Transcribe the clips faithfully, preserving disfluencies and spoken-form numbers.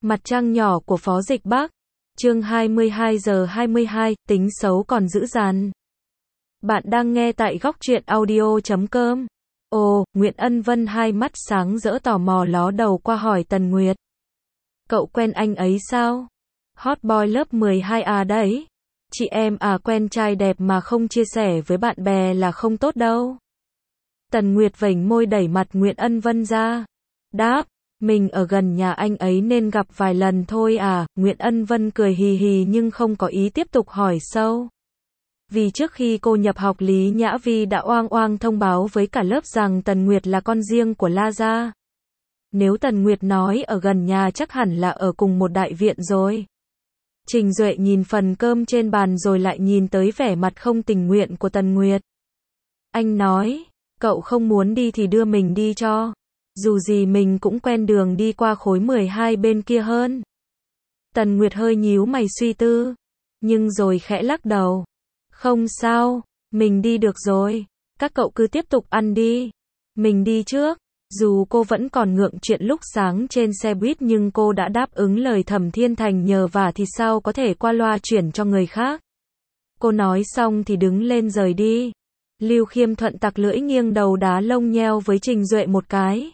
Mặt trăng nhỏ của Phó Dịch Bắc. Chương hai mươi hai giờ hai mươi hai, tính xấu còn dữ dằn. Bạn đang nghe tại góc truyện audio chấm com. Ồ, Nguyễn Ân Vân hai mắt sáng rỡ tò mò ló đầu qua hỏi Tần Nguyệt. Cậu quen anh ấy sao? Hot boy lớp mười hai à đấy. Chị em à, quen trai đẹp mà không chia sẻ với bạn bè là không tốt đâu. Tần Nguyệt vểnh môi đẩy mặt Nguyễn Ân Vân ra. Đáp, mình ở gần nhà anh ấy nên gặp vài lần thôi à. Nguyễn Ân Vân cười hì hì nhưng không có ý tiếp tục hỏi sâu. Vì trước khi cô nhập học Lý Nhã Vi đã oang oang thông báo với cả lớp rằng Tần Nguyệt là con riêng của La Gia. Nếu Tần Nguyệt nói ở gần nhà chắc hẳn là ở cùng một đại viện rồi. Trình Duệ nhìn phần cơm trên bàn rồi lại nhìn tới vẻ mặt không tình nguyện của Tần Nguyệt. Anh nói, cậu không muốn đi thì đưa mình đi cho. Dù gì mình cũng quen đường đi qua khối mười hai bên kia hơn. Tần Nguyệt hơi nhíu mày suy tư, nhưng rồi khẽ lắc đầu. Không sao, mình đi được rồi. Các cậu cứ tiếp tục ăn đi. Mình đi trước. Dù cô vẫn còn ngượng chuyện lúc sáng trên xe buýt nhưng cô đã đáp ứng lời Thẩm Thiên Thành nhờ vả thì sao có thể qua loa chuyển cho người khác. Cô nói xong thì đứng lên rời đi. Lưu Khiêm Thuận tặc lưỡi nghiêng đầu đá lông nheo với Trình Duệ một cái.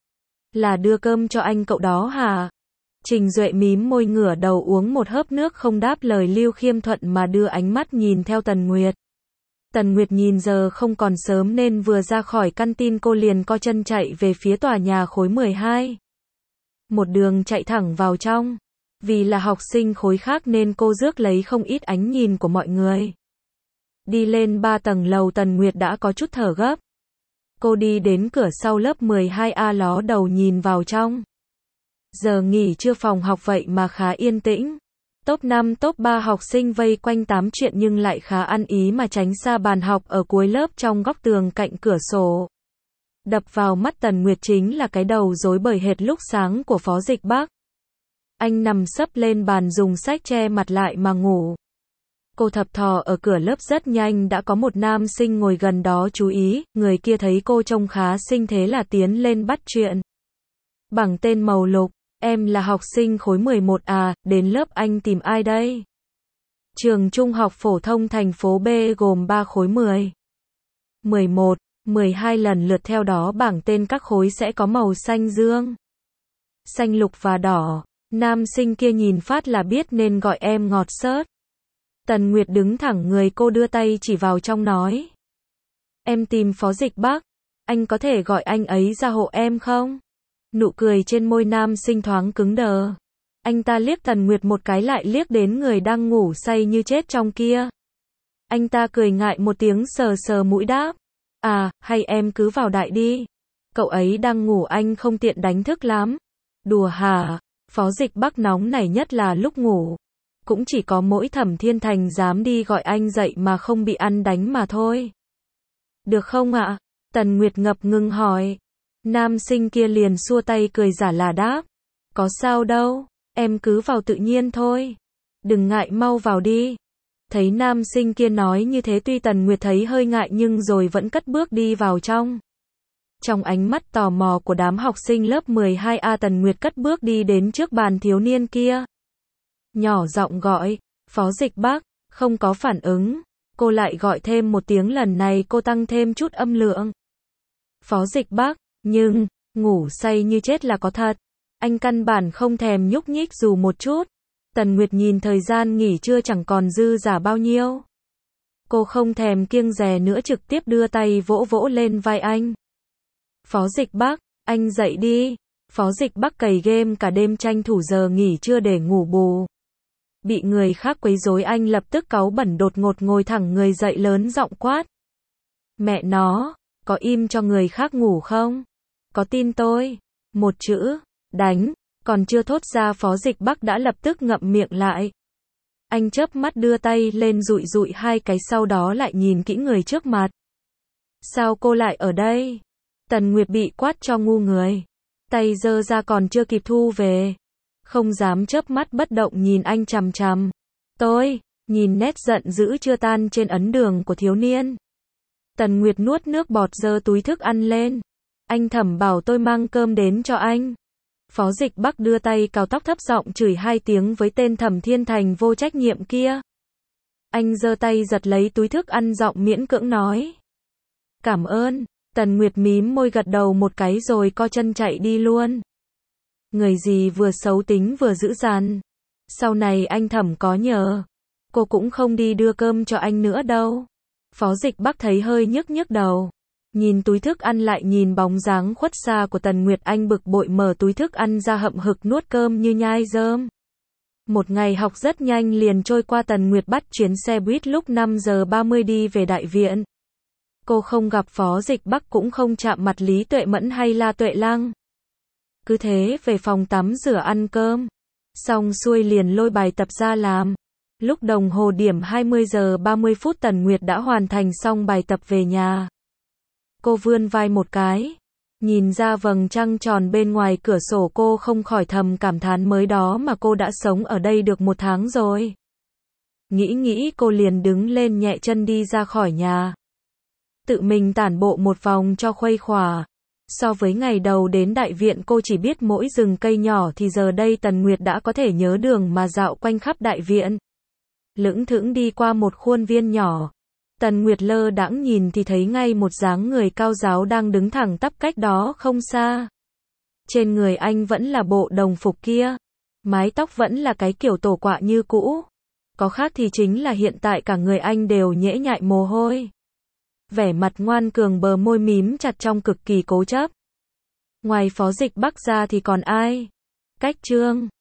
Là đưa cơm cho anh cậu đó hả? Trình Duệ mím môi ngửa đầu uống một hớp nước không đáp lời Lưu Khiêm Thuận mà đưa ánh mắt nhìn theo Tần Nguyệt. Tần Nguyệt nhìn giờ không còn sớm nên vừa ra khỏi căn tin cô liền co chân chạy về phía tòa nhà khối mười hai. Một đường chạy thẳng vào trong. Vì là học sinh khối khác nên cô rước lấy không ít ánh nhìn của mọi người. Đi lên ba tầng lầu Tần Nguyệt đã có chút thở gấp. Cô đi đến cửa sau lớp mười hai A ló đầu nhìn vào trong. Giờ nghỉ trưa phòng học vậy mà khá yên tĩnh. Top năm top ba học sinh vây quanh tám chuyện nhưng lại khá ăn ý mà tránh xa bàn học ở cuối lớp trong góc tường cạnh cửa sổ. Đập vào mắt Tần Nguyệt chính là cái đầu rối bời hệt lúc sáng của Phó Dịch Bắc. Anh nằm sấp lên bàn dùng sách che mặt lại mà ngủ. Cô thập thò ở cửa lớp rất nhanh đã có một nam sinh ngồi gần đó chú ý, người kia thấy cô trông khá xinh thế là tiến lên bắt chuyện. Bằng tên màu lục, em là học sinh khối mười một à, đến lớp anh tìm ai đây? Trường Trung học phổ thông thành phố B gồm ba khối mười, mười một, mười hai lần lượt theo đó bảng tên các khối sẽ có màu xanh dương, xanh lục và đỏ. Nam sinh kia nhìn phát là biết nên gọi em ngọt xớt. Tần Nguyệt đứng thẳng người cô đưa tay chỉ vào trong nói. Em tìm Phó Dịch Bắc, anh có thể gọi anh ấy ra hộ em không? Nụ cười trên môi nam sinh thoáng cứng đờ. Anh ta liếc Tần Nguyệt một cái lại liếc đến người đang ngủ say như chết trong kia. Anh ta cười ngại một tiếng sờ sờ mũi đáp. À, hay em cứ vào đại đi. Cậu ấy đang ngủ anh không tiện đánh thức lắm. Đùa hả? Phó Dịch Bắc nóng này nhất là lúc ngủ. Cũng chỉ có mỗi Thẩm Thiên Thành dám đi gọi anh dậy mà không bị ăn đánh mà thôi. Được không ạ? Tần Nguyệt ngập ngừng hỏi. Nam sinh kia liền xua tay cười giả là đáp. Có sao đâu, em cứ vào tự nhiên thôi. Đừng ngại mau vào đi. Thấy nam sinh kia nói như thế tuy Tần Nguyệt thấy hơi ngại nhưng rồi vẫn cất bước đi vào trong. Trong ánh mắt tò mò của đám học sinh lớp mười hai A Tần Nguyệt cất bước đi đến trước bàn thiếu niên kia. Nhỏ giọng gọi, Phó Dịch Bắc, không có phản ứng. Cô lại gọi thêm một tiếng lần này cô tăng thêm chút âm lượng. Phó Dịch Bắc, nhưng, ngủ say như chết là có thật. Anh căn bản không thèm nhúc nhích dù một chút. Tần Nguyệt nhìn thời gian nghỉ trưa chẳng còn dư giả bao nhiêu. Cô không thèm kiêng dè nữa trực tiếp đưa tay vỗ vỗ lên vai anh. Phó Dịch Bắc, anh dậy đi. Phó Dịch Bắc cày game cả đêm tranh thủ giờ nghỉ trưa để ngủ bù. Bị người khác quấy rối anh lập tức cáu bẩn đột ngột ngồi thẳng người dậy lớn giọng quát. Mẹ nó, có im cho người khác ngủ không? Có tin tôi? Một chữ, đánh, còn chưa thốt ra Phó Dịch Bắc đã lập tức ngậm miệng lại. Anh chớp mắt đưa tay lên dụi dụi hai cái sau đó lại nhìn kỹ người trước mặt. Sao cô lại ở đây? Tần Nguyệt bị quát cho ngu người. Tay giơ ra còn chưa kịp thu về. Không dám chớp mắt bất động nhìn anh chằm chằm. Tôi, nhìn nét giận dữ chưa tan trên ấn đường của thiếu niên. Tần Nguyệt nuốt nước bọt giơ túi thức ăn lên. Anh Thẩm bảo tôi mang cơm đến cho anh. Phó Dịch Bắc đưa tay cào tóc thấp giọng chửi hai tiếng với tên Thẩm Thiên Thành vô trách nhiệm kia. Anh giơ tay giật lấy túi thức ăn giọng miễn cưỡng nói. Cảm ơn. Tần Nguyệt mím môi gật đầu một cái rồi co chân chạy đi luôn. Người gì vừa xấu tính vừa dữ dằn. Sau này anh Thẩm có nhờ, cô cũng không đi đưa cơm cho anh nữa đâu. Phó Dịch Bắc thấy hơi nhức nhức đầu. Nhìn túi thức ăn lại nhìn bóng dáng khuất xa của Tần Nguyệt, anh bực bội mở túi thức ăn ra hậm hực nuốt cơm như nhai rơm. Một ngày học rất nhanh liền trôi qua. Tần Nguyệt bắt chuyến xe buýt lúc năm giờ ba mươi đi về đại viện. Cô không gặp Phó Dịch Bắc cũng không chạm mặt Lý Tuệ Mẫn hay La Tuệ Lăng. Cứ thế về phòng tắm rửa ăn cơm. Xong xuôi liền lôi bài tập ra làm. Lúc đồng hồ điểm hai mươi giờ ba mươi phút Tần Nguyệt đã hoàn thành xong bài tập về nhà. Cô vươn vai một cái. Nhìn ra vầng trăng tròn bên ngoài cửa sổ, cô không khỏi thầm cảm thán mới đó mà cô đã sống ở đây được một tháng rồi. Nghĩ nghĩ cô liền đứng lên nhẹ chân đi ra khỏi nhà. Tự mình tản bộ một vòng cho khuây khỏa. So với ngày đầu đến đại viện cô chỉ biết mỗi rừng cây nhỏ thì giờ đây Tần Nguyệt đã có thể nhớ đường mà dạo quanh khắp đại viện. Lững thững đi qua một khuôn viên nhỏ. Tần Nguyệt lơ đãng nhìn thì thấy ngay một dáng người cao ráo đang đứng thẳng tắp cách đó không xa. Trên người anh vẫn là bộ đồng phục kia. Mái tóc vẫn là cái kiểu tổ quạ như cũ. Có khác thì chính là hiện tại cả người anh đều nhễ nhại mồ hôi. Vẻ mặt ngoan cường, bờ môi mím chặt trong cực kỳ cố chấp. Ngoài Phó Dịch Bắc ra thì còn ai? Cách Trương.